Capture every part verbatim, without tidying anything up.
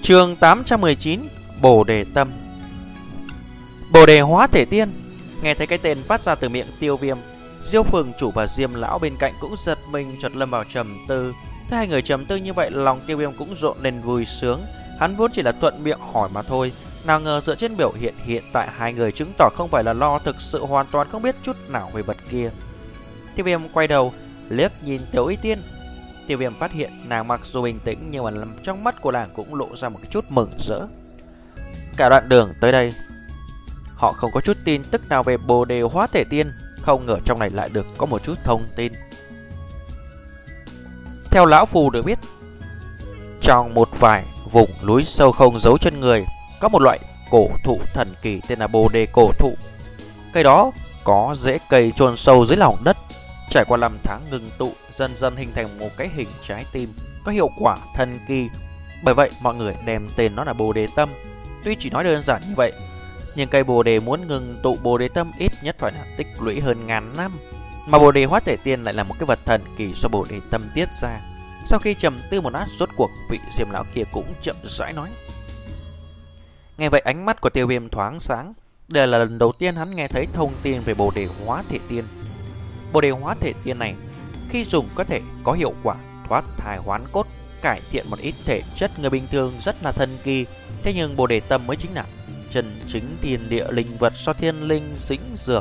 Chương tám trăm mười chín. Bồ đề tâm. Bồ đề hóa thể tiên. Nghe thấy cái tên phát ra từ miệng Tiêu Viêm, Diêu phường chủ và Diêm lão bên cạnh cũng giật mình, chợt lâm vào trầm tư. Thấy hai người trầm tư như vậy, lòng Tiêu Viêm cũng rộn lên vui sướng. Hắn vốn chỉ là thuận miệng hỏi mà thôi, nào ngờ dựa trên biểu hiện hiện tại hai người chứng tỏ không phải là lo, thực sự hoàn toàn không biết chút nào về vật kia. Tiêu Viêm quay đầu liếc nhìn Tiểu Y Tiên. Tiêu Viêm phát hiện nàng mặc dù bình tĩnh nhưng mà trong mắt của nàng cũng lộ ra một cái chút mừng rỡ. Cả đoạn đường tới đây, họ không có chút tin tức nào về Bồ đề hóa thể tiên, không ngờ trong này lại được có một chút thông tin. Theo lão phù được biết, trong một vài vùng núi sâu không giấu chân người, có một loại cổ thụ thần kỳ tên là Bồ đề cổ thụ. Cây đó có rễ cây chôn sâu dưới lòng đất, trải qua năm tháng ngừng tụ, dần dần hình thành một cái hình trái tim, có hiệu quả thần kỳ. Bởi vậy mọi người đem tên nó là Bồ đề tâm. Tuy chỉ nói đơn giản như vậy, nhưng cây bồ đề muốn ngừng tụ bồ đề tâm ít nhất phải là tích lũy hơn ngàn năm. Mà bồ đề hóa thể tiên lại là một cái vật thần kỳ do bồ đề tâm tiết ra. Sau khi trầm tư một lát, rốt cuộc vị Diêm lão kia cũng chậm rãi nói. Nghe vậy ánh mắt của Tiêu Viêm thoáng sáng. Đây là lần đầu tiên hắn nghe thấy thông tin về bồ đề hóa thể tiên. Bồ đề hóa thể tiên này khi dùng có thể có hiệu quả thoát thai hoán cốt, cải thiện một ít thể chất người bình thường, rất là thần kỳ. Thế nhưng bồ đề tâm mới chính là chân chính thiên địa linh vật do thiên linh dính dược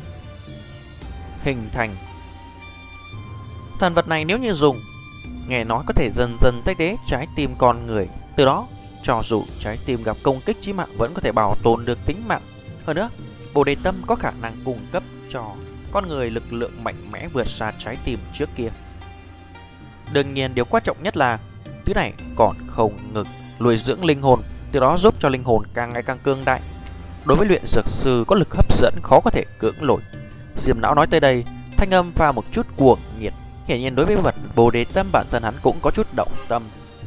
hình thành. Thần vật này nếu như dùng, nghe nói có thể dần dần thay thế trái tim con người, từ đó cho dù trái tim gặp công kích chí mạng vẫn có thể bảo tồn được tính mạng. Hơn nữa, bồ đề tâm có khả năng cung cấp cho con người lực lượng mạnh mẽ vượt xa trái tim trước kia. Đương nhiên điều quan trọng nhất là thứ này còn không ngừng nuôi dưỡng linh hồn, từ đó giúp cho linh hồn càng ngày càng cương đại. Đối với luyện dược sư có lực hấp dẫn khó có thể cưỡng nổi. Diêm lão nói tới đây, thanh âm pha một chút cuồng nhiệt. Hiển nhiên đối với vật bồ đề tâm, bản thân hắn cũng có chút động tâm.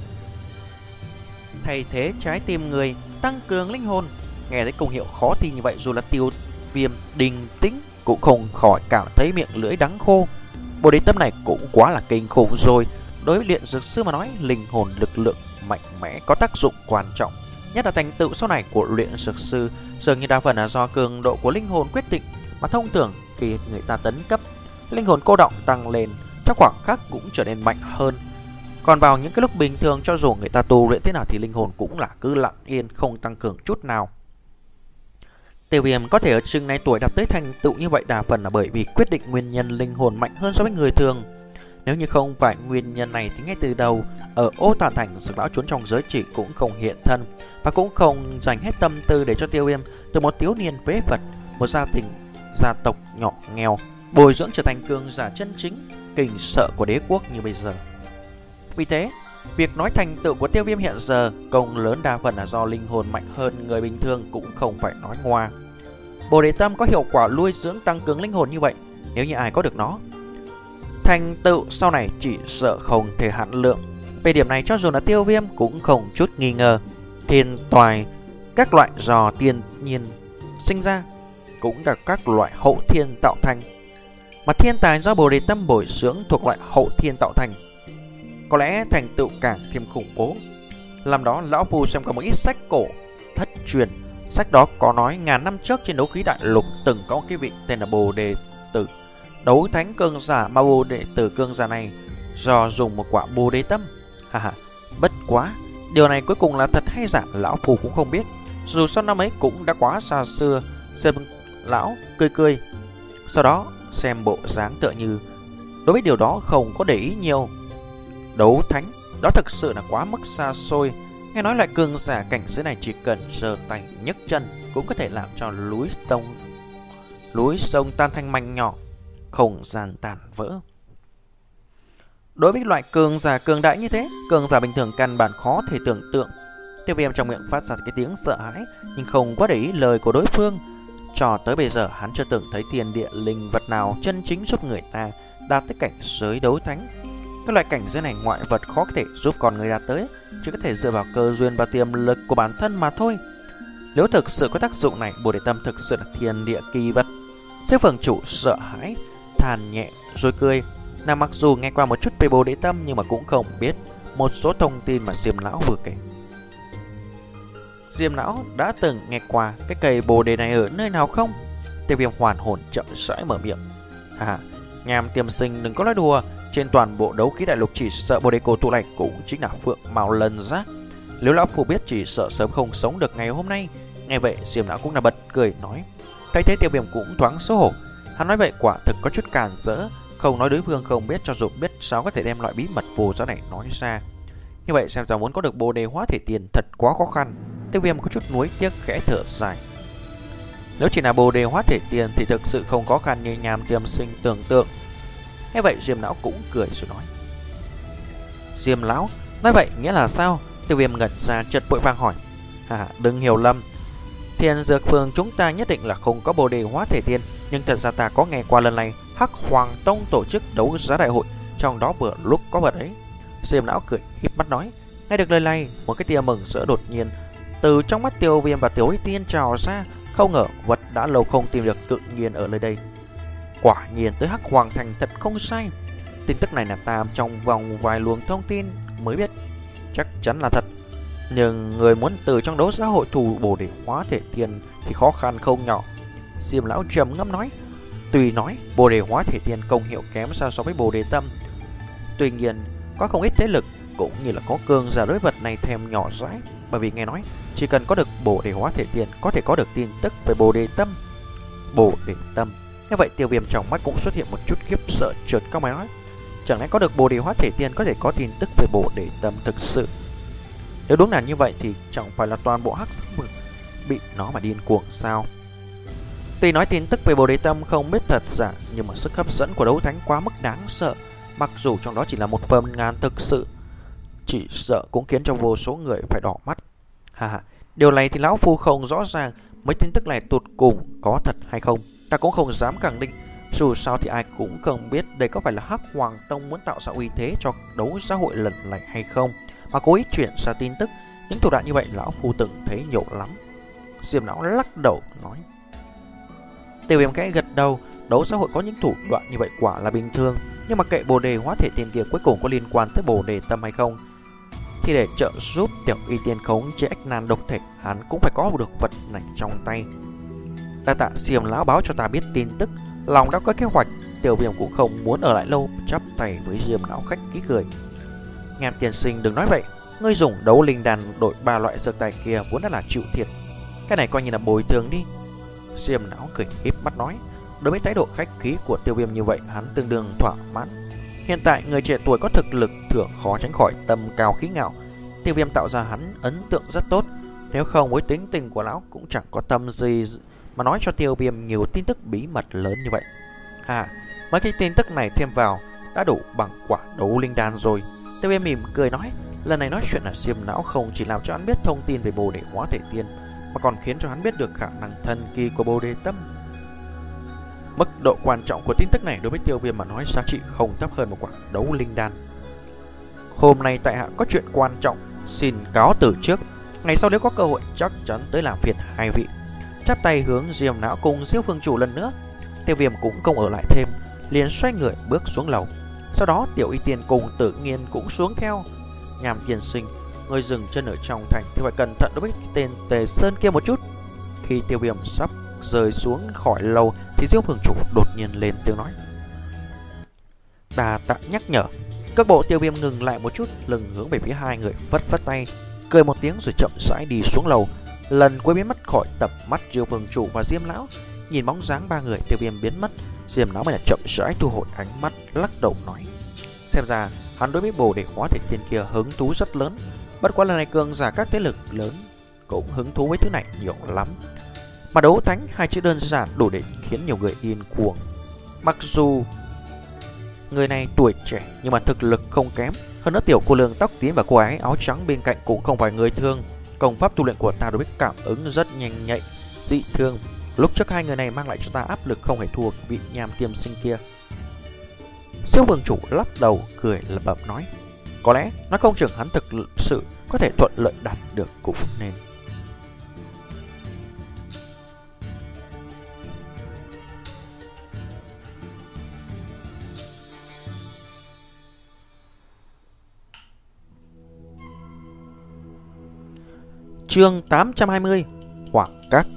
Thay thế trái tim người, tăng cường linh hồn. Nghe thấy công hiệu khó tin như vậy, dù là Tiêu Viêm đình tĩnh cũng không khỏi cảm thấy miệng lưỡi đắng khô. Bồ đề tâm này cũng quá là kinh khủng rồi. Đối với luyện dược sư mà nói, linh hồn lực lượng mạnh mẽ có tác dụng quan trọng, nhất là thành tựu sau này của luyện dược sư dường như đa phần là do cường độ của linh hồn quyết định. Mà thông thường khi người ta tấn cấp, linh hồn cô đọng tăng lên, trong khoảng khắc cũng trở nên mạnh hơn. Còn vào những cái lúc bình thường, cho dù người ta tu luyện thế nào thì linh hồn cũng là cứ lặng yên, không tăng cường chút nào. Tiêu Viêm có thể ở chừng này tuổi đạt tới thành tựu như vậy đa phần là bởi vì quyết định nguyên nhân linh hồn mạnh hơn so với người thường. Nếu như không phải nguyên nhân này thì ngay từ đầu ở Ô Tà Thành, Dược lão trốn trong giới chỉ cũng không hiện thân, và cũng không dành hết tâm tư để cho Tiêu Viêm từ một thiếu niên phế vật, một gia đình gia tộc nhỏ nghèo, bồi dưỡng trở thành cường giả chân chính, kinh sợ của đế quốc như bây giờ. Vì thế, việc nói thành tựu của Tiêu Viêm hiện giờ công lớn đa phần là do linh hồn mạnh hơn người bình thường, cũng không phải nói ngoa. Bồ đề tâm có hiệu quả nuôi dưỡng tăng cường linh hồn như vậy, nếu như ai có được nó, thành tựu sau này chỉ sợ không thể hạn lượng. Về điểm này cho dù là Tiêu Viêm cũng không chút nghi ngờ. Thiên toài các loại do thiên nhiên sinh ra cũng là các loại hậu thiên tạo thành, mà thiên tài do bồ đề tâm bồi dưỡng thuộc loại hậu thiên tạo thành, có lẽ thành tựu càng thêm khủng bố. Làm đó lão phu xem có một ít sách cổ thất truyền, sách đó có nói ngàn năm trước trên đấu khí đại lục từng có một cái vị tên là Bồ Đề Tử, đấu thánh cương giả, mà Bồ Đề Tử cương giả này do dùng một quả bồ đề tâm. Haha, bất quá điều này cuối cùng là thật hay giả lão phu cũng không biết, dù sau năm ấy cũng đã quá xa xưa. Xem lão cười cười, sau đó xem bộ dáng tựa như đối với điều đó không có để ý nhiều. Đấu thánh đó thực sự là quá mức xa xôi. Nghe nói loại cường giả cảnh giới này chỉ cần giơ tay nhấc chân cũng có thể làm cho núi tông núi sông tan thành mảnh nhỏ, không gian tàn vỡ. Đối với loại cường giả cường đại như thế, cường giả bình thường căn bản khó thể tưởng tượng. Tiêu Viêm trong miệng phát ra cái tiếng sợ hãi, nhưng không có để ý lời của đối phương. Cho tới bây giờ hắn chưa từng thấy thiên địa linh vật nào chân chính giúp người ta đạt tới cảnh giới đấu thánh. Các loại cảnh giới này ngoại vật khó có thể giúp con người đạt tới, chỉ có thể dựa vào cơ duyên và tiềm lực của bản thân mà thôi. Nếu thực sự có tác dụng này, bồ đề tâm thực sự là thiên địa kỳ vật. Sư phường chủ sợ hãi than nhẹ rồi cười. Nàng mặc dù nghe qua một chút về bồ đề tâm nhưng mà cũng không biết một số thông tin mà Diêm lão vừa kể. Diêm lão đã từng nghe qua cái cây bồ đề này ở nơi nào không? Tiêu Viêm hoàn hồn chậm rãi mở miệng. À, Nham Tiêm Sinh đừng có nói đùa, trên toàn bộ đấu khí đại lục chỉ sợ bồ đề cổ thụ này cũng chính là phượng mao lân giác. Nếu lão phu biết chỉ sợ sớm không sống được ngày hôm nay. Nghe vậy Diêm lão cũng là bật cười nói. Thấy thế Tiêu Viêm cũng thoáng xấu hổ. Hắn nói vậy quả thực có chút càn rỡ, không nói đối phương không biết, cho dù biết sao có thể đem loại bí mật vô giá này nói ra. Như vậy xem ra muốn có được bồ đề hóa thể tiền thật quá khó khăn. Tiêu Viêm có chút nuối tiếc khẽ thở dài. Nếu chỉ là bồ đề hóa thể tiền thì thực sự không khó khăn như Nham Tiêm Sinh tưởng tượng. Nghe vậy Diêm lão cũng cười rồi nói. Diêm lão nói vậy nghĩa là sao? Tiêu Viêm ngẩn ra chợt vội vàng hỏi. À, đừng hiểu lầm, Thiên Dược Phường chúng ta nhất định là không có bồ đề hóa thể tiên, nhưng thật ra ta có nghe qua lần này Hắc Hoàng Tông tổ chức đấu giá đại hội, trong đó vừa lúc có vật ấy. Diêm lão cười híp mắt nói. Nghe được lời này, một cái tia mừng rỡ đột nhiên từ trong mắt Tiêu Viêm và Tiểu Y Tiên trào ra. Không ngờ vật đã lâu không tìm được tự nhiên ở nơi đây. Quả nhiên tới Hắc Hoàng Thành thật không sai. Tin tức này là ta trong vòng vài luồng thông tin mới biết, chắc chắn là thật. Nhưng người muốn từ trong đấu giá hội thù bồ đề hóa thể tiên thì khó khăn không nhỏ. Diêm lão trầm ngâm nói. Tuy nói bồ đề hóa thể tiên công hiệu kém xa so với bồ đề tâm, tuy nhiên có không ít thế lực cũng như là có cường giả đối vật này thèm nhỏ dãi. Bởi vì nghe nói chỉ cần có được bồ đề hóa thể tiên có thể có được tin tức về bồ đề tâm. Bồ đề tâm. Như vậy Tiêu Viêm trong mắt cũng xuất hiện một chút khiếp sợ, chợt cao mày nói. Chẳng lẽ có được bồ đề hóa thể tiên có thể có tin tức về bồ đề tâm thực sự? Nếu đúng là như vậy thì chẳng phải là toàn bộ hắc vực bị nó mà điên cuồng sao? Tuy nói tin tức về bồ đề tâm không biết thật giả, nhưng mà sức hấp dẫn của đấu thánh quá mức đáng sợ. Mặc dù trong đó chỉ là một phần ngàn thực sự, chỉ sợ cũng khiến cho vô số người phải đỏ mắt. Ha ha, điều này thì lão phu không rõ ràng, mấy tin tức này tụt cùng có thật hay không ta cũng không dám khẳng định. Dù sao thì ai cũng không biết đây có phải là Hắc Hoàng Tông muốn tạo ra uy thế cho đấu giá hội lần này hay không, mà cố ý chuyển ra tin tức. Những thủ đoạn như vậy lão phu từng thấy nhiều lắm. Diêm lão lắc đầu nói. Tiêu Viêm cái gật đầu. Đấu xã hội có những thủ đoạn như vậy quả là bình thường, nhưng mà kệ bồ đề hóa thể tiền kia cuối cùng có liên quan tới bồ đề tâm hay không, thì để trợ giúp Tiểu Y Tiên khống chế ách nan độc thể, hắn cũng phải có được vật này trong tay. Đa tạ Diêm lão báo cho ta biết tin tức, lòng đã có kế hoạch. Tiêu Viêm cũng không muốn ở lại lâu, chắp tay với Diêm lão khách khí cười. Nham tiên sinh đừng nói vậy, ngươi dùng đấu linh đàn đổi ba loại dược tài kia vốn đã là chịu thiệt, cái này coi như là bồi thường đi. Diêm lão cười híp mắt nói. Đối với thái độ khách khí của Tiêu Viêm như vậy, hắn tương đương thỏa mãn. Hiện tại người trẻ tuổi có thực lực thường khó tránh khỏi tâm cao khí ngạo. Tiêu Viêm tạo ra hắn ấn tượng rất tốt. Nếu không với tính tình của lão cũng chẳng có tâm gì mà nói cho Tiêu Viêm nhiều tin tức bí mật lớn như vậy. À, mấy cái tin tức này thêm vào đã đủ bằng quả đấu linh đan rồi. Tiêu Viêm mỉm cười nói. Lần này nói chuyện là Diêm lão không chỉ làm cho hắn biết thông tin về bồ đề hóa thể tiên, mà còn khiến cho hắn biết được khả năng thần kỳ của bồ đề tâm. Mức độ quan trọng của tin tức này đối với Tiêu Viêm mà nói giá trị không thấp hơn một quả đấu linh đan. Hôm nay tại hạ có chuyện quan trọng, xin cáo từ trước. Ngày sau nếu có cơ hội chắc chắn tới làm phiền hai vị. Chắp tay hướng Diêm lão cùng Diêu Phương chủ lần nữa. Tiêu Viêm cũng không ở lại thêm, liền xoay người bước xuống lầu. Sau đó Tiểu Y Tiên cùng Tự Nhiên cũng xuống theo. Nham tiên sinh, người dừng chân ở trong thành thì phải cẩn thận đối với tên Tề Sơn kia một chút. Khi Tiêu Viêm sắp rơi xuống khỏi lầu thì Diêu Phương chủ đột nhiên lên tiếng nói. Đà tạ nhắc nhở. Các bộ Tiêu Viêm ngừng lại một chút, lưng hướng về phía hai người, vất vất tay, cười một tiếng rồi chậm rãi đi xuống lầu. Lần cuối biến mất khỏi tầm mắt Diêu Phương chủ và Diêm lão. Nhìn bóng dáng ba người Tiêu Viêm biến mất, Diêm lão mới là chậm rãi thu hồi ánh mắt, lắc đầu nói. Xem ra hắn đối với bồ đề hóa thể tiên kia hứng thú rất lớn. Bất quá lần này cường giả các thế lực lớn cũng hứng thú với thứ này nhiều lắm. Mà đấu thánh hai chữ đơn giản đủ để khiến nhiều người điên cuồng. Mặc dù người này tuổi trẻ nhưng mà thực lực không kém. Hơn nữa tiểu cô lương tóc tím và cô gái áo trắng bên cạnh cũng không phải người thường. Công pháp tu luyện của ta đối với cảm ứng rất nhanh nhạy, dị thương. Lúc trước hai người này mang lại cho ta áp lực không hề thua vị Nham Tiêm Sinh kia. Siêu Vương chủ lắc đầu cười lẩm bẩm nói. Có lẽ nó không chừng hắn thực sự có thể thuận lợi đạt được cũng nên. Chương tám trăm hai mươi. Hoàng Các.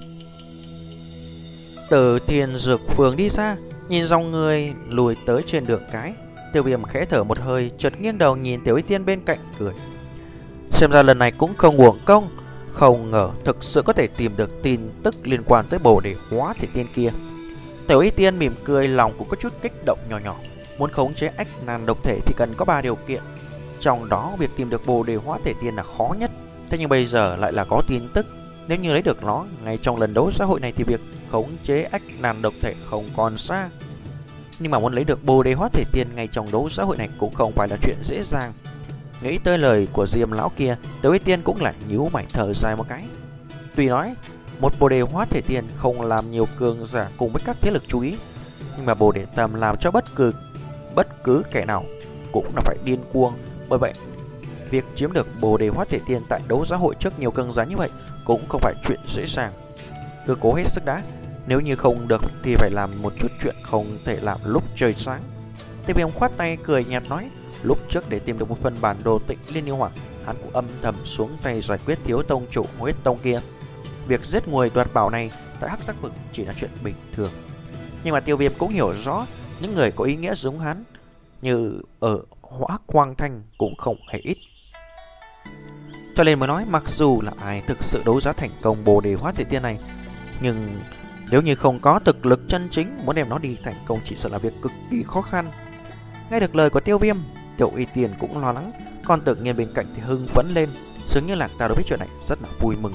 Từ Thiên Dược Phường đi xa, nhìn dòng người lùi tới trên đường cái, Tiêu Viêm khẽ thở một hơi, chợt nghiêng đầu nhìn Tiểu Y Tiên bên cạnh cười. Xem ra lần này cũng không uổng công, không ngờ thực sự có thể tìm được tin tức liên quan tới Bồ Đề Hóa Thể Tiên kia. Tiểu Y Tiên mỉm cười, lòng cũng có chút kích động nhỏ nhỏ. Muốn khống chế ách nan độc thể thì cần có ba điều kiện, trong đó việc tìm được Bồ Đề Hóa Thể Tiên là khó nhất. Thế nhưng bây giờ lại là có tin tức, nếu như lấy được nó ngay trong lần đấu xã hội này thì việc khống chế ách nan độc thể không còn xa. Nhưng mà muốn lấy được Bồ Đề Hóa Thể Tiên ngay trong đấu xã hội này cũng không phải là chuyện dễ dàng. Nghĩ tới lời của Diêm lão kia, Tiểu Y Tiên cũng lại nhíu mày thở dài một cái. Tuy nói một Bồ Đề Hóa Thể Tiên không làm nhiều cường giả cùng với các thế lực chú ý, nhưng mà Bồ Đề Tâm làm cho bất cứ bất cứ kẻ nào cũng là phải điên cuồng. Bởi vậy việc chiếm được Bồ Đề Hóa Thể Tiên tại đấu giá hội trước nhiều cường giả như vậy cũng không phải chuyện dễ dàng. Cứ cố hết sức đã, nếu như không được thì phải làm một chút chuyện không thể làm lúc trời sáng. Tiêu Viêm khoát tay cười nhạt nói, lúc trước để tìm được một phần bản đồ Tịnh Liên Yêu Hoàng, hắn cũng âm thầm xuống tay giải quyết thiếu tông chủ huyết tông kia. Việc giết người đoạt bảo này tại Hắc Sắc Vực chỉ là chuyện bình thường. Nhưng mà Tiêu Viêm cũng hiểu rõ những người có ý nghĩa giống hắn như ở Hỏa Quang Thanh cũng không hề ít. Cho nên mới nói mặc dù là ai thực sự đấu giá thành công Bồ Đề Hóa Thể Tiên này, nhưng nếu như không có thực lực chân chính, muốn đem nó đi thành công chỉ sợ là việc cực kỳ khó khăn. Nghe được lời của Tiêu Viêm, Tiểu Y Tiên cũng lo lắng, còn tự nhiên bên cạnh thì hưng phấn lên, dường như là ta đối với chuyện này rất là vui mừng.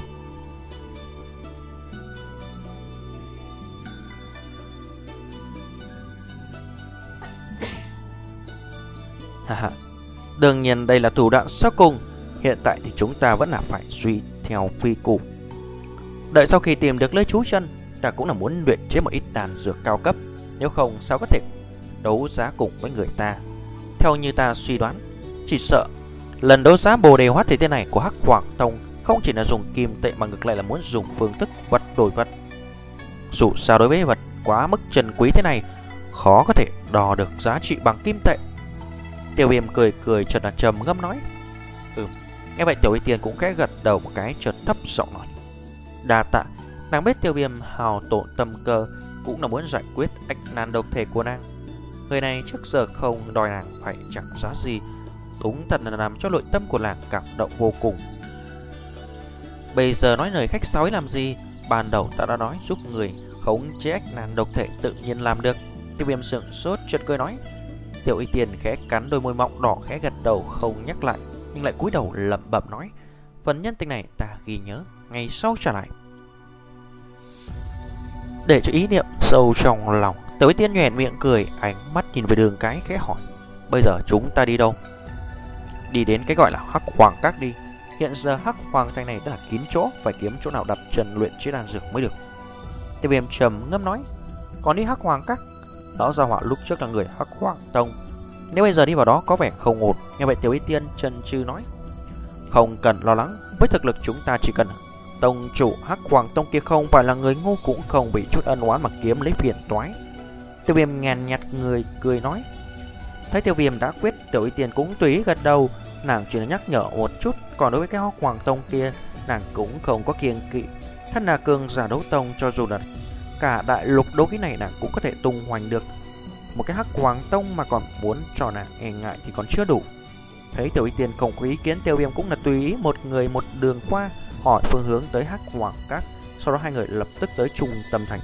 Haha, đương nhiên đây là thủ đoạn sau cùng. Hiện tại thì chúng ta vẫn là phải suy theo quy củ. Đợi sau khi tìm được nơi trú chân, ta cũng là muốn luyện chế một ít đan dược cao cấp, nếu không sao có thể đấu giá cùng với người ta. Theo như ta suy đoán, chỉ sợ lần đấu giá Bồ Đề Hóa Thể Tiên này của Hắc Hoàng Tông không chỉ là dùng kim tệ mà ngược lại là muốn dùng phương thức vật đổi vật. Dù sao đối với vật quá mức trân quý thế này, khó có thể đo được giá trị bằng kim tệ. Tiêu Viêm cười cười chợt là trầm ngâm nói. Ừ, nghe vậy Tiểu Y Tiên cũng khẽ gật đầu một cái, chợt thấp giọng nói. Đa tạ. Nàng biết Tiêu Viêm hào tổn tâm cơ, cũng là muốn giải quyết ách nan độc thể của nàng. Người này trước giờ không đòi nàng phải chẳng giá gì, đúng thật là làm cho nội tâm của nàng cảm động vô cùng. Bây giờ nói lời khách sáo làm gì? Ban đầu ta đã nói giúp người khống chế ách nan độc thể tự nhiên làm được. Tiêu Viêm sững sốt chợt cười nói. Tiểu Y Tiên khẽ cắn đôi môi mọng đỏ, khẽ gật đầu không nhắc lại, nhưng lại cúi đầu lẩm bẩm nói, phần nhân tình này ta ghi nhớ, ngày sau trả lại. Để cho ý niệm sâu trong lòng, Tiểu Y Tiên nhoẻn miệng cười, ánh mắt nhìn về đường cái khẽ hỏi, bây giờ chúng ta đi đâu? Đi đến cái gọi là Hắc Hoàng Các đi. Hiện giờ Hắc Hoàng Thành này đã là kín chỗ, phải kiếm chỗ nào đặt chân luyện chế đan dược mới được. Tiêu Viêm trầm ngâm nói, còn đi Hắc Hoàng Các, đó ra hỏa lúc trước là người Hắc Hoàng Tông, nếu bây giờ đi vào đó có vẻ không ổn. Nghe vậy Tiểu Y Tiên chần chừ nói, không cần lo lắng, với thực lực chúng ta chỉ cần tông chủ Hắc Hoàng Tông kia không phải là người ngu, cũng không bị chút ân oán mà kiếm lấy phiền toái. Tiêu Viêm nhàn nhạt người cười nói. Thấy Tiêu Viêm đã quyết, Tiểu Y Tiên cũng tùy ý gật đầu, nàng chỉ là nhắc nhở một chút, còn đối với cái Hắc Hoàng Tông kia nàng cũng không có kiêng kỵ. Thân là cường giả đấu tông, cho dù là cả đại lục đấu khí này nàng cũng có thể tung hoành được. Một cái Hắc Hoàng Tông mà còn muốn cho nàng e ngại thì còn chưa đủ. Thấy Tiểu Y Tiên không có ý kiến, Tiêu Viêm cũng là tùy ý một người một đường qua, hỏi phương hướng tới Hắc Hoàng Các. Sau đó hai người lập tức tới trung tâm thành.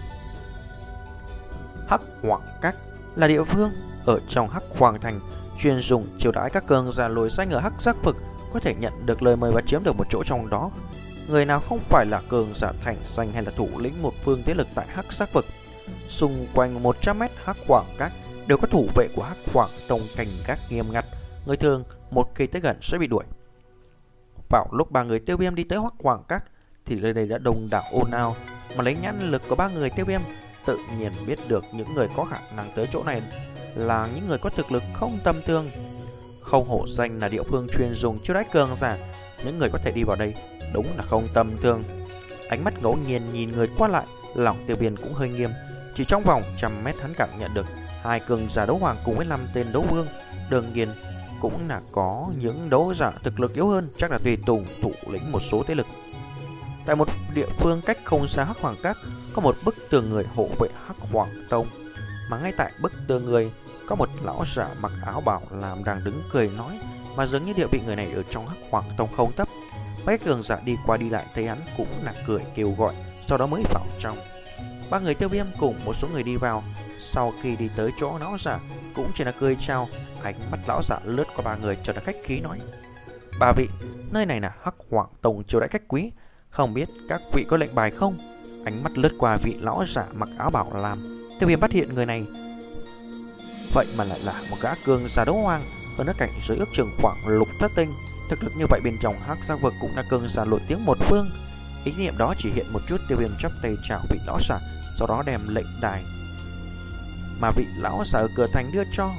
Hắc Hoàng Các là địa phương ở trong Hắc Hoàng Thành chuyên dùng chiêu đãi các cường giả lồi danh ở Hắc Sắc Vực, có thể nhận được lời mời và chiếm được một chỗ trong đó. Người nào không phải là cường giả thành danh hay là thủ lĩnh một phương thế lực tại Hắc Sắc Vực, xung quanh một trăm mét Hắc Hoàng Các đều có thủ vệ của Hắc Hoàng Tông canh gác nghiêm ngặt. Người thường một khi tới gần sẽ bị đuổi. Vào lúc ba người Tiêu Viêm đi tới Hắc Hoàng Các thì nơi đây đã đông đảo ồn ào, mà lấy nhãn lực của ba người Tiêu Viêm tự nhiên biết được những người có khả năng tới chỗ này là những người có thực lực không tầm thường. Không hổ danh là địa phương chuyên dùng chiêu đãi cường giả, những người có thể đi vào đây đúng là không tầm thường. Ánh mắt ngẫu nhiên nhìn người qua lại, lòng Tiêu Viêm cũng hơi nghiêm. Chỉ trong vòng trăm mét hắn cảm nhận được hai cường giả đấu hoàng cùng với năm tên đấu vương. Đương nhiên cũng là có những đấu giả thực lực yếu hơn, chắc là tùy tùng thủ lĩnh một số thế lực. Tại một địa phương cách không xa Hắc Hoàng Các có một bức tường người hộ vệ Hắc Hoàng Tông, mà ngay tại bức tường người có một lão giả mặc áo bào làm đang đứng cười nói, mà dường như địa vị người này ở trong Hắc Hoàng Tông không thấp. Mấy cường giả đi qua đi lại thấy hắn cũng là cười kêu gọi, sau đó mới vào trong. Ba người Tiêu Viêm cùng một số người đi vào. Sau khi đi tới chỗ lão giả cũng chỉ là cười chào. Ánh mắt lão giả lướt qua ba người cho đã khách khí nói: ba vị, nơi này là Hắc Hoàng Tông chiêu đãi khách quý, không biết các vị có lệnh bài không? Ánh mắt lướt qua vị lão giả mặc áo bảo làm, Tiêu Viêm phát hiện người này vậy mà lại là một gã cường giả đấu hoàng, hơn nữa cảnh giới ước chừng khoảng lục thất tinh. Thực lực như vậy bên trong Hắc Giác Vực cũng là cường giả nổi tiếng một phương. Ý niệm đó chỉ hiện một chút, Tiêu Viêm chắp tay chào vị lão giả, sau đó đem lệnh đài mà vị lão giả ở cửa thành đưa cho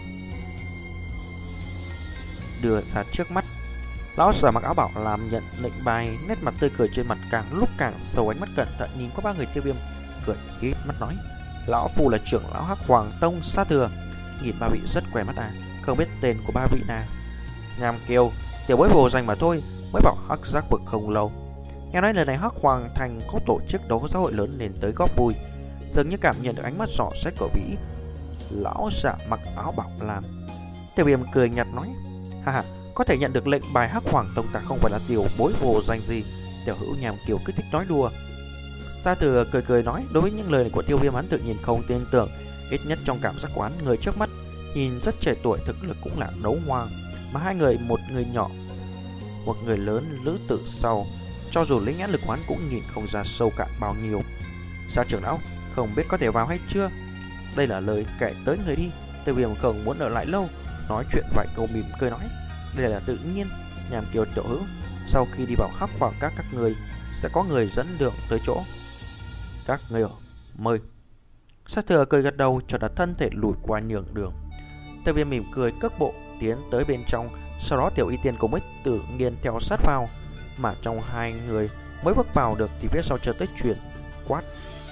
đưa ra trước mắt. Lão giả mặc áo bảo làm nhận lệnh bài, nét mặt tươi cười trên mặt càng lúc càng sâu, ánh mắt cẩn thận nhìn qua ba người Tiêu Viêm, cười híp mắt nói: lão phu là trưởng lão Hắc Hoàng Tông Sa Thừa. Nhìn ba vị rất quen mắt à, không biết tên của ba vị nào? Nham Kiều, tiểu bối vô danh mà thôi, mới vào Hắc Giác Vực không lâu. Nghe nói lần này Hắc Hoàng Thành có tổ chức đấu xã hội lớn nên tới góp vui. Dường như cảm nhận được ánh mắt rõ xét của vị lão giả mặc áo bảo làm, Tiêu Viêm cười nhạt nói: ha ha, có thể nhận được lệnh bài Hắc Hoàng Tông ta không phải là tiểu bối vô danh gì. Tiểu hữu Nham Kiều cứ thích nói đùa. Sa Thừa cười cười nói, đối với những lời này của Tiêu Viêm hắn tự nhiên không tin tưởng. Ít nhất trong cảm giác quán, người trước mắt nhìn rất trẻ tuổi, thực lực cũng là đấu hoàng, mà hai người, một người nhỏ một người lớn, lữ tử sau, cho dù lấy nhãn lực quán cũng nhìn không ra sâu cạn bao nhiêu. Sa trưởng lão, không biết có thể vào hay chưa? Đây là lời kể tới người đi. Tiêu Viêm không muốn ở lại lâu, nói chuyện vài câu mỉm cười nói: đây là tự nhiên. Nham Kiều tiểu hữu, sau khi đi vào Hắc Hoàng Các, các người sẽ có người dẫn đường tới chỗ các người ở, mời. Sa Thừa cười gật đầu, cho đặt thân thể lùi qua nhường đường. Tiêu Viêm mỉm cười cước bộ tiến tới bên trong, sau đó Tiểu Y Tiên cùng Ích Tử Nghiên theo sát vào. Mà trong hai người mới bước vào được thì phía sau chợt tới truyền quát: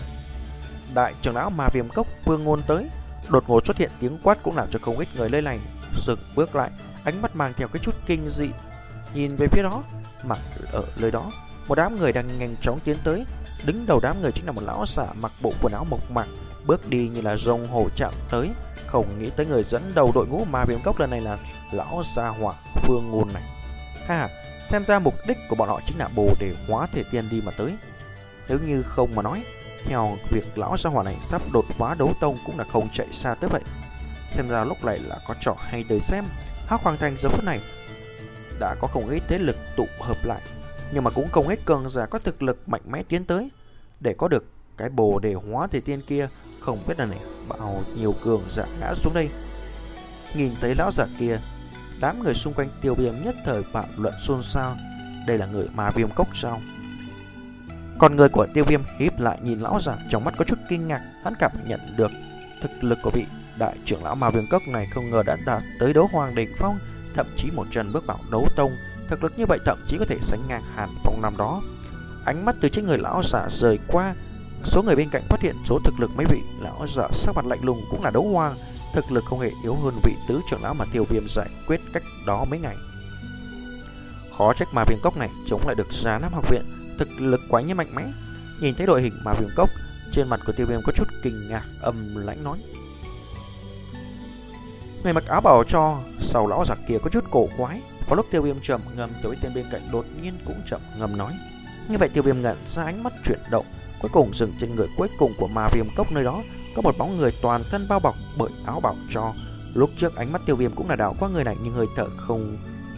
đại trưởng lão Ma Viêm Cốc Vương Ngôn tới. Đột ngột xuất hiện tiếng quát cũng làm cho không ít người lây lành dừng bước lại, ánh mắt mang theo cái chút kinh dị nhìn về phía đó. Mà ở nơi đó, một đám người đang nhanh chóng tiến tới. Đứng đầu đám người chính là một lão giả mặc bộ quần áo mộc mạc, bước đi như là rồng hổ chạm tới. Không nghĩ tới người dẫn đầu đội ngũ Ma Viêm Cốc lần này là lão gia hỏa Vương Ngôn này. Ha, xem ra mục đích của bọn họ chính là bồ để hóa thể tiên đi mà tới. Nếu như không mà nói, theo việc lão gia hỏa này sắp đột phá đấu tông cũng là không chạy xa tới vậy. Xem ra lúc này là có trò hay tới xem. Hắc Hoàng Thành giờ phút này đã có không ít thế lực tụ hợp lại, nhưng mà cũng không ít cường giả có thực lực mạnh mẽ tiến tới. Để có được cái bồ đề hóa thể tiên kia, không biết là này bao nhiêu cường giả ngã xuống đây. Nhìn thấy lão giả kia, đám người xung quanh Tiêu Viêm nhất thời bàn luận xôn xao. Đây là người Ma Viêm Cốc sao? Còn người của Tiêu Viêm híp lại nhìn lão giả, trong mắt có chút kinh ngạc. Hắn cảm nhận được thực lực của vị đại trưởng lão Ma Viêm Cốc này không ngờ đã đạt tới đấu hoàng đỉnh phong, thậm chí một chân bước vào đấu tông. Thực lực như vậy thậm chí có thể sánh ngang Hàn Phong năm đó. Ánh mắt từ trên người lão giả rời qua số người bên cạnh, phát hiện số thực lực mấy vị lão giả sắc mặt lạnh lùng cũng là đấu hoàng, thực lực không hề yếu hơn vị tứ trưởng lão mà Tiêu Viêm giải quyết cách đó mấy ngày. Khó trách Ma Viêm Cốc này chống lại được Già Nam học viện, thực lực quá nhiên mạnh mẽ. Nhìn thấy đội hình Ma Viêm Cốc, trên mặt của Tiêu Viêm có chút kinh ngạc, âm lãnh nói: người mặc áo bảo cho sau lão giặc kia có chút cổ quái. Vào lúc Tiêu Viêm trầm ngâm, Tiểu Y Tiên bên cạnh đột nhiên cũng trầm ngâm nói. Như vậy Tiêu Viêm ngẩn ra, ánh mắt chuyển động, cuối cùng dừng trên người cuối cùng của Ma Viêm Cốc. Nơi đó có một bóng người toàn thân bao bọc bởi áo bảo cho. Lúc trước ánh mắt Tiêu Viêm cũng là đảo qua người này, nhưng hơi thở không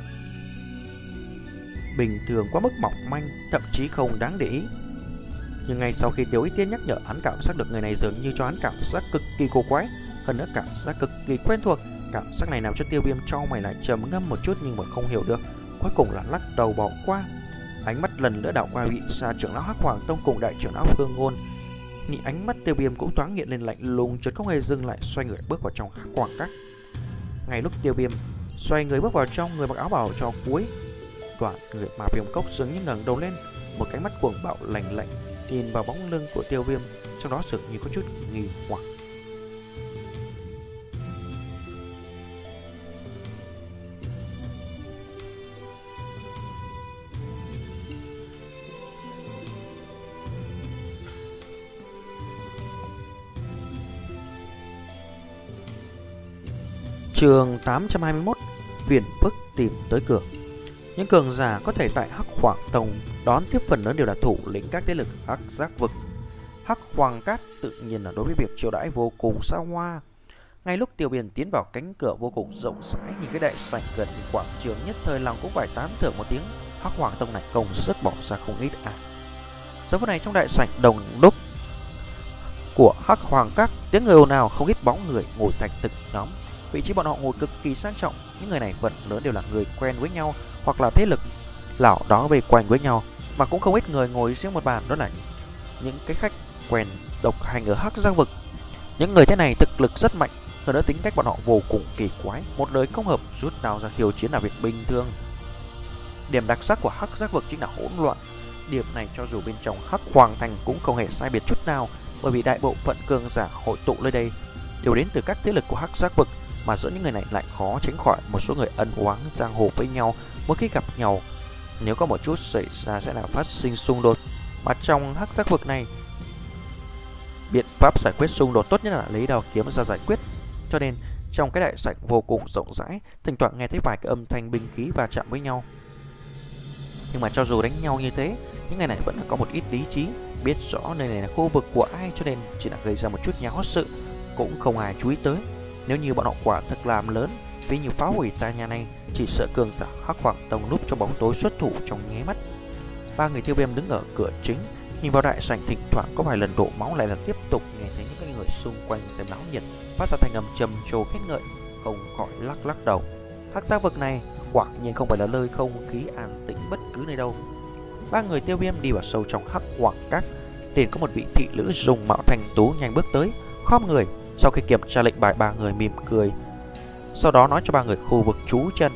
bình thường, quá mức mỏng manh, thậm chí không đáng để ý. Nhưng ngay sau khi Tiểu Y Tiên nhắc nhở, hắn cảm giác được người này dường như cho hắn cảm giác cực kỳ cổ quái, hơn nữa cảm giác cực kỳ quen thuộc. Cảm giác này làm cho Tiêu Viêm cho mày lại trầm ngâm một chút, nhưng mà không hiểu được, cuối cùng là lắc đầu bỏ qua. Ánh mắt lần nữa đảo qua vị Sa trưởng lão Hắc Hoàng Tông cùng đại trưởng lão Vương Ngôn. Nhìn ánh mắt Tiêu Viêm cũng thoáng hiện lên lạnh lùng, chợt không hề dừng lại, xoay người bước vào trong Hắc Hoàng Các. Ngay lúc Tiêu Viêm xoay người bước vào trong, người mặc áo bảo cho cuối đoạn người Ma Viêm Cốc dường như ngẩng đầu lên, một cái mắt cuồng bạo lạnh lạnh nhìn vào bóng lưng của Tiêu Viêm, trong đó dường như có chút nghi hoặc. Chương tám trăm hai mươi mốt. Phiền phức tìm tới cửa. Những cường giả có thể tại Hắc Hoàng Tông đón tiếp phần lớn đều là thủ lĩnh các thế lực Hắc Giác Vực. Hắc Hoàng Cát tự nhiên là đối với việc chiêu đãi vô cùng xa hoa. Ngay lúc Tiêu Viêm tiến vào cánh cửa vô cùng rộng rãi, nhìn cái đại sảnh gần quảng trường, nhất thời lòng cũng phải tán thưởng một tiếng. Hắc Hoàng Tông này công sức bỏ ra không ít à. Giờ phút này trong đại sảnh đồng đúc của Hắc Hoàng Các, tiếng người ồn ào, không ít bóng người ngồi thành từng nhóm. Vị trí bọn họ ngồi cực kỳ sang trọng, những người này phần lớn đều là người quen với nhau hoặc là thế lực lão đó về quanh với nhau, mà cũng không ít người ngồi riêng một bàn, đó là những cái khách quen độc hành ở Hắc Giác Vực. Những người thế này thực lực rất mạnh, hơn nữa tính cách bọn họ vô cùng kỳ quái, một lời không hợp rút đao ra khiêu chiến là việc bình thường. Điểm đặc sắc của Hắc Giác Vực chính là hỗn loạn. Điểm này cho dù bên trong Hắc Hoàng Thành cũng không hề sai biệt chút nào, bởi vì đại bộ phận cường giả hội tụ nơi đây đều đến từ các thế lực của Hắc Giác Vực, mà giữa những người này lại khó tránh khỏi một số người ân oán giang hồ với nhau. Mỗi khi gặp nhau, nếu có một chút xảy ra sẽ là phát sinh xung đột, mà trong Hắc Giác Vực này, biện pháp giải quyết xung đột tốt nhất là lấy đao kiếm ra giải quyết. Cho nên trong cái đại sảnh vô cùng rộng rãi, thỉnh thoảng nghe thấy vài cái âm thanh binh khí va chạm với nhau. Nhưng mà cho dù đánh nhau như thế, những người này vẫn có một ít lý trí, biết rõ nơi này là khu vực của ai, cho nên chỉ là gây ra một chút nháo sự, cũng không ai chú ý tới. Nếu như bọn họ quả thực làm lớn, ví như phá hủy tòa nhà này, chỉ sợ cường giả Hắc Hoàng Tông núp trong bóng tối xuất thủ trong nháy mắt. Ba người Tiêu Viêm đứng ở cửa chính, nhìn vào đại sảnh, thỉnh thoảng có vài lần đổ máu, lại là tiếp tục nghe thấy những người xung quanh xem náo nhiệt phát ra thanh âm trầm trồ khen ngợi, không khỏi lắc lắc đầu. Hắc Giác Vực này quả nhiên không phải là nơi không khí an tĩnh bất cứ nơi đâu. Ba người Tiêu Viêm đi vào sâu trong Hắc Hoàng Các, liền có một vị thị nữ dùng mạo thanh tú nhanh bước tới, khom người. Sau khi kiểm tra lệnh bài, ba người mỉm cười, sau đó nói cho ba người khu vực trú chân.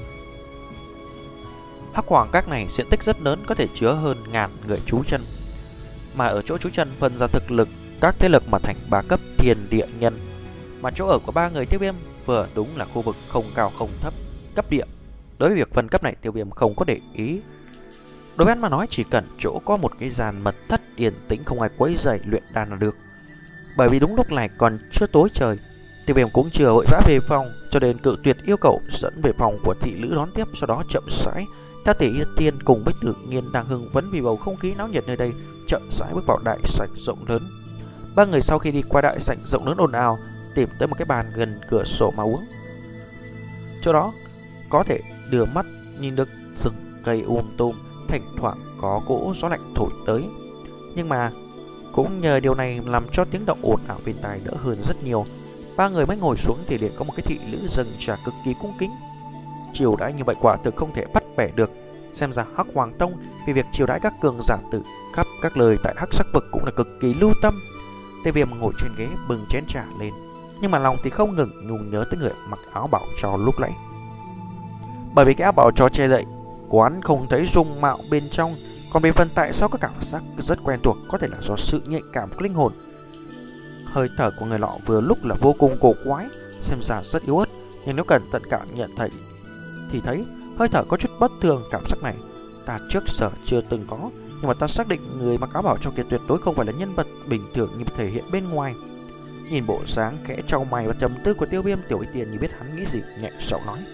Hắc Hoàng Các này diện tích rất lớn, có thể chứa hơn ngàn người trú chân, mà ở chỗ trú chân phân ra thực lực các thế lực mà thành ba cấp thiên địa nhân. Mà chỗ ở của ba người Tiêu Viêm vừa đúng là khu vực không cao không thấp, cấp địa. Đối với việc phân cấp này, Tiêu Viêm không có để ý. Đối với anh mà nói, chỉ cần chỗ có một cái gian mật thất yên tĩnh, không ai quấy rầy luyện đan là được. Bởi vì đúng lúc này còn chưa tối trời, Tiêu Viêm cũng chưa vội vã về phòng, cho nên cự tuyệt yêu cầu, dẫn về phòng của thị nữ đón tiếp. Sau đó chậm rãi theo Tỷ Yên Tiên cùng với Tự Nhiên đang hưng phấn vì bầu không khí náo nhiệt nơi đây, chậm rãi bước vào đại sảnh rộng lớn. Ba người sau khi đi qua đại sảnh rộng lớn ồn ào, tìm tới một cái bàn gần cửa sổ mà uống. Chỗ đó có thể đưa mắt nhìn được rừng cây um tùm, thỉnh thoảng có cỗ gió lạnh thổi tới, nhưng mà cũng nhờ điều này làm cho tiếng động ồn ào bên tai đỡ hơn rất nhiều. Ba người mới ngồi xuống thì liền có một cái thị nữ dâng trà cực kỳ cung kính. Chiều đãi như vậy quả thực không thể bắt bẻ được. Xem ra Hắc Hoàng Tông vì việc chiều đãi các cường giả từ khắp các lời tại Hắc Giác Vực cũng là cực kỳ lưu tâm. Tiêu Viêm ngồi trên ghế bưng chén trà lên, nhưng mà lòng thì không ngừng nhung nhớ tới người mặc áo bảo cho lúc nãy. Bởi vì cái áo bảo cho che đậy quán không thấy dung mạo bên trong, còn về phần tại sao có cảm giác rất quen thuộc, có thể là do sự nhạy cảm của linh hồn. Hơi thở của người lọ vừa lúc là vô cùng cổ quái, xem ra rất yếu ớt, nhưng nếu cẩn thận cảm nhận thấy thì thấy hơi thở có chút bất thường. Cảm giác này ta trước giờ chưa từng có, nhưng mà ta xác định người mặc áo bảo cho kia tuyệt đối không phải là nhân vật bình thường như thể hiện bên ngoài. Nhìn bộ dáng khẽ trao mày và trầm tư của Tiêu Viêm, Tiểu Y Tiên như biết hắn nghĩ gì, nhẹ giọng nói.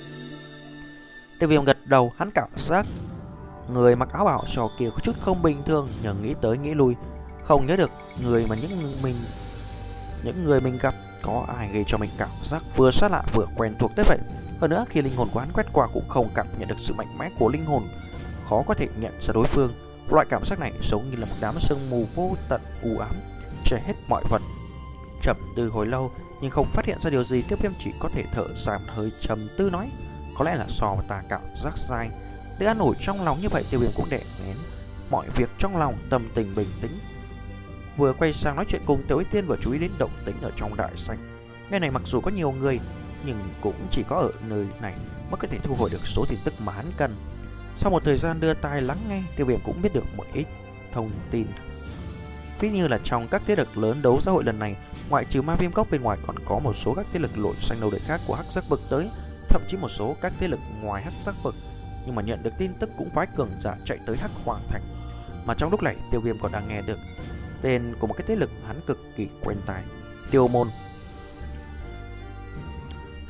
Tiêu Viêm gật đầu, hắn cảm giác người mặc áo bảo cho kia có chút không bình thường, nhưng nghĩ tới nghĩ lui không nhớ được người mà những mình những người mình gặp có ai gây cho mình cảm giác vừa xa lạ vừa quen thuộc tới vậy. Hơn nữa khi linh hồn của hắn quét qua cũng không cảm nhận được sự mạnh mẽ của linh hồn, khó có thể nhận ra đối phương. Loại cảm giác này giống như là một đám sương mù vô tận u ám che hết mọi vật. Trầm tư hồi lâu nhưng không phát hiện ra điều gì, Tiêu Viêm chỉ có thể thở dài một hơi, trầm tư nói: có lẽ là so với ta cảm giác sai. Tự an ủi trong lòng như vậy, Tiêu Viêm cũng đè nén mọi việc trong lòng, tâm tình bình tĩnh, vừa quay sang nói chuyện cùng Tiểu Y Tiên, vừa chú ý đến động tĩnh ở trong đại sảnh. Nơi này mặc dù có nhiều người, nhưng cũng chỉ có ở nơi này mới có thể thu hồi được số tin tức mà hắn cần. Sau một thời gian đưa tai lắng nghe, Tiêu Viêm cũng biết được một ít thông tin. Ví như là trong các thế lực lớn đấu xã hội lần này, ngoại trừ Ma Viêm Cốc bên ngoài còn có một số các thế lực lội xanh đầu đời khác của Hắc Giác Vực tới, thậm chí một số các thế lực ngoài Hắc Giác Vực. Nhưng mà nhận được tin tức cũng phái cường giả chạy tới Hắc Hoàng Thành. Mà trong lúc này, Tiêu Viêm còn đang nghe được tên của một cái thế lực hắn cực kỳ quen tai, Tiêu Môn.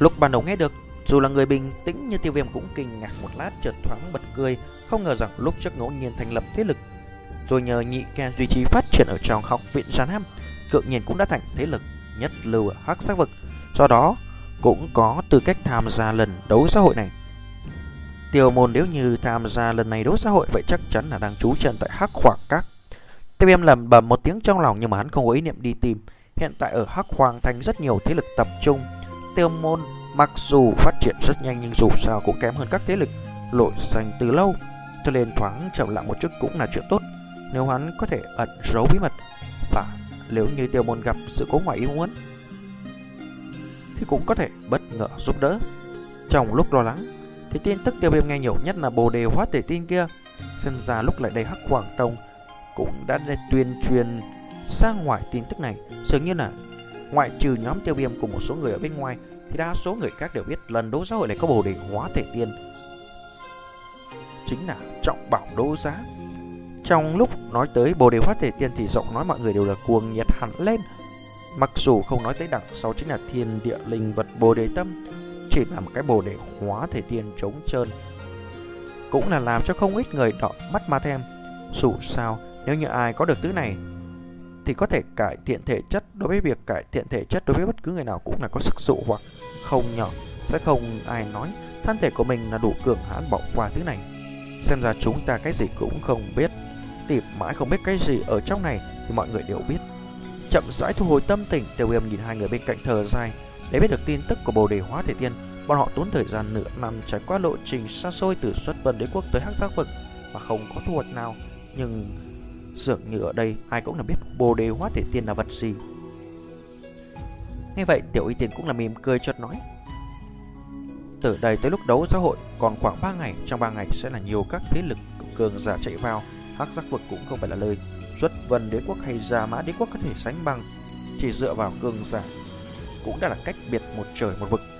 Lúc ban đầu nghe được, dù là người bình tĩnh như Tiêu Viêm cũng kinh ngạc một lát, chợt thoáng bật cười, không ngờ rằng lúc trước ngẫu nhiên thành lập thế lực, rồi nhờ nhị ca duy trì phát triển ở trong học viện Giàn Ham, tự nhiên cũng đã thành thế lực nhất lưu ở Hắc Sắc Vực, do đó cũng có tư cách tham gia lần đấu xã hội này. Tiêu môn nếu như tham gia lần này đấu xã hội vậy chắc chắn là đang trú chân tại Hắc Hoàng Các. Tiêu Viêm lẩm bẩm một tiếng trong lòng, nhưng mà hắn không có ý niệm đi tìm. Hiện tại ở Hắc Hoàng Thành rất nhiều thế lực tập trung. Tiêu môn mặc dù phát triển rất nhanh nhưng dù sao cũng kém hơn các thế lực nổi danh từ lâu, cho nên thoáng chậm lại một chút cũng là chuyện tốt. Nếu hắn có thể ẩn giấu bí mật, và nếu như Tiêu môn gặp sự cố ngoài ý muốn thì cũng có thể bất ngờ giúp đỡ. Trong lúc lo lắng thì tin tức Tiêu Viêm nghe nhiều nhất là Bồ Đề Hóa Thể Tin kia. Xem ra lúc lại đây Hắc Hoàng Tông cũng đã tuyên truyền sang ngoài tin tức này. Dường như là ngoại trừ nhóm Tiêu Viêm cùng một số người ở bên ngoài thì đa số người khác đều biết lần đấu giá hội này có Bồ Đề Hóa Thể Tiên, chính là trọng bảo đấu giá. Trong lúc nói tới Bồ Đề Hóa Thể Tiên thì giọng nói mọi người đều là cuồng nhiệt hẳn lên. Mặc dù không nói tới đằng sau chính là thiên địa linh vật Bồ Đề Tâm, chỉ là một cái Bồ Đề Hóa Thể Tiên trống trơn cũng là làm cho không ít người đỏ mắt mà thèm. Dù sao nếu như ai có được thứ này thì có thể cải thiện thể chất. Đối với việc cải thiện thể chất đối với bất cứ người nào cũng là có sức dụ hoặc không nhỏ. Sẽ không ai nói thân thể của mình là đủ cường hãn bỏ qua thứ này. Xem ra chúng ta cái gì cũng không biết, tìm mãi không biết cái gì ở trong này thì mọi người đều biết. Chậm rãi thu hồi tâm tình, Tiêu Viêm nhìn hai người bên cạnh thở dài. Để biết được tin tức của Bồ Đề Hóa Thể Tiên, bọn họ tốn thời gian nửa năm trải qua lộ trình xa xôi từ Xuất Vân Đế Quốc tới Hắc Giác Vực mà không có thu hoạch nào. Nhưng dường như ở đây ai cũng là biết Bồ Đề Hóa Thể Tiên là vật gì. Nghe vậy Tiểu Y Tiên cũng là mỉm cười chợt nói: từ đây tới lúc đấu xã hội còn khoảng ba ngày, trong ba ngày sẽ là nhiều các thế lực cường giả chạy vào. Hắc Giác Vực cũng không phải là lời Xuất Vân Đế Quốc hay Gia Mã Đế Quốc có thể sánh bằng, chỉ dựa vào cường giả cũng đã là cách biệt một trời một vực.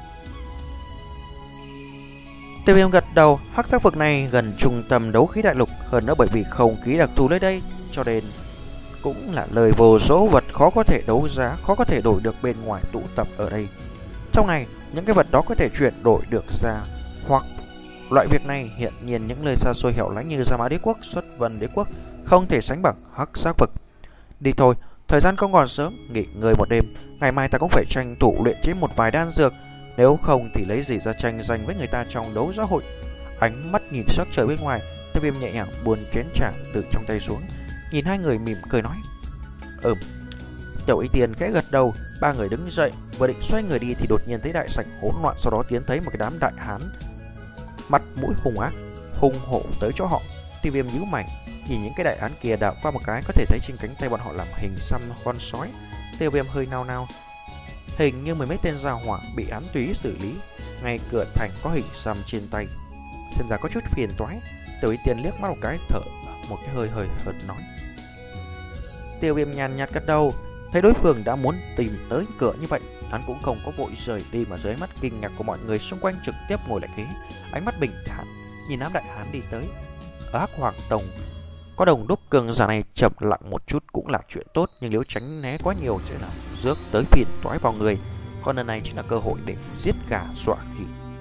Tiêu Viêm gật đầu. Hắc Giác Vực này gần trung tâm đấu khí đại lục, hơn nữa bởi vì không khí đặc thù nơi đây cho nên cũng là lời vô số vật khó có thể đấu giá, khó có thể đổi được bên ngoài tụ tập ở đây. Trong này những cái vật đó có thể chuyển đổi được ra, hoặc loại việc này hiện nhiên những nơi xa xôi hẻo lánh như Gia Mã Đế Quốc, Xuất Vân Đế Quốc không thể sánh bằng Hắc Giác Vực. Đi thôi, thời gian không còn sớm, nghỉ ngơi một đêm, ngày mai ta cũng phải tranh thủ luyện chế một vài đan dược, nếu không thì lấy gì ra tranh giành với người ta trong đấu xã hội. Ánh mắt nhìn sắc trời bên ngoài, Tiêu Viêm nhẹ nhàng buông chén trà từ trong tay xuống, nhìn hai người mỉm cười nói: ừm. Tiểu Y Tiên khẽ gật đầu. Ba người đứng dậy, vừa định xoay người đi thì đột nhiên thấy đại sảnh hỗn loạn, sau đó tiến thấy một cái đám đại hán mặt mũi hung ác hung hổ tới chỗ họ. Tiêu Viêm nhíu mày, nhìn những cái đại hán kia đảo qua một cái, có thể thấy trên cánh tay bọn họ làm hình xăm con sói. Tiêu Viêm hơi nao nao, hình như mười mấy tên gia hỏa bị hắn tùy ý xử lý. Ngay cửa thành có hình xăm trên tay, xem ra có chút phiền toái. Tiểu Y Tiên liếc mắt một cái, thở một cái hơi hơi hợt nói. Tiêu Viêm nhàn nhạt gật đầu. Thấy đối phương đã muốn tìm tới cửa như vậy, hắn cũng không có vội rời đi, mà dưới mắt kinh ngạc của mọi người xung quanh trực tiếp ngồi lại ghế, ánh mắt bình thản nhìn đám đại hán đi tới. Ở Hắc Hoàng Tông có đồng đúc cường giả này chậm lặng một chút cũng là chuyện tốt, nhưng nếu tránh né quá nhiều sẽ làm rước tới phiền toái vào người. Còn lần này chính là cơ hội để giết gà dọa khỉ.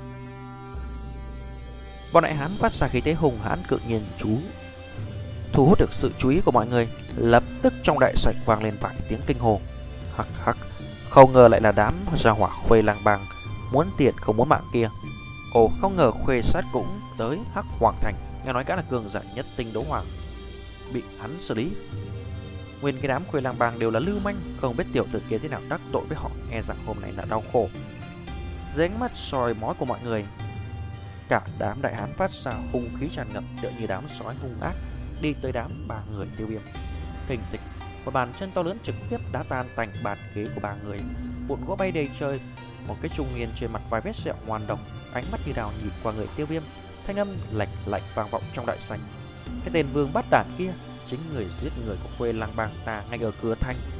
Bọn đại hán phát ra khí thế hùng hãn cự nhiên chú thu hút được sự chú ý của mọi người. Lập tức trong đại sảnh vang lên vài tiếng kinh hô. Hắc hắc, không ngờ lại là đám gia hỏa Khuê Lang Bang, muốn tiền không muốn mạng kia. Ồ, không ngờ Khuê Sát cũng tới Hắc Hoàng Thành, nghe nói cả là cường giả nhất tinh đấu hoàng bị hắn xử lý. Nguyên cái đám Khuê Lang Bang đều là lưu manh, không biết tiểu tử kia thế nào đắc tội với họ, e rằng hôm nay là đau khổ. Dưới ánh mắt soi mói của mọi người, cả đám đại hán phát ra hung khí tràn ngập, tựa như đám sói hung ác đi tới đám ba người Tiêu Viêm. Thình thịch, một bàn chân to lớn trực tiếp đá tan tành bàn ghế của ba người, vụn gỗ bay đầy trời. Một cái trung niên trên mặt vài vết sẹo ngoan độc, ánh mắt như đào nhìn qua người Tiêu Viêm, thanh âm lạnh lạnh vang vọng trong đại sảnh. Cái tên vương bát đản kia chính người giết người của Khuê Lang Bang ta ngay ở cửa thành.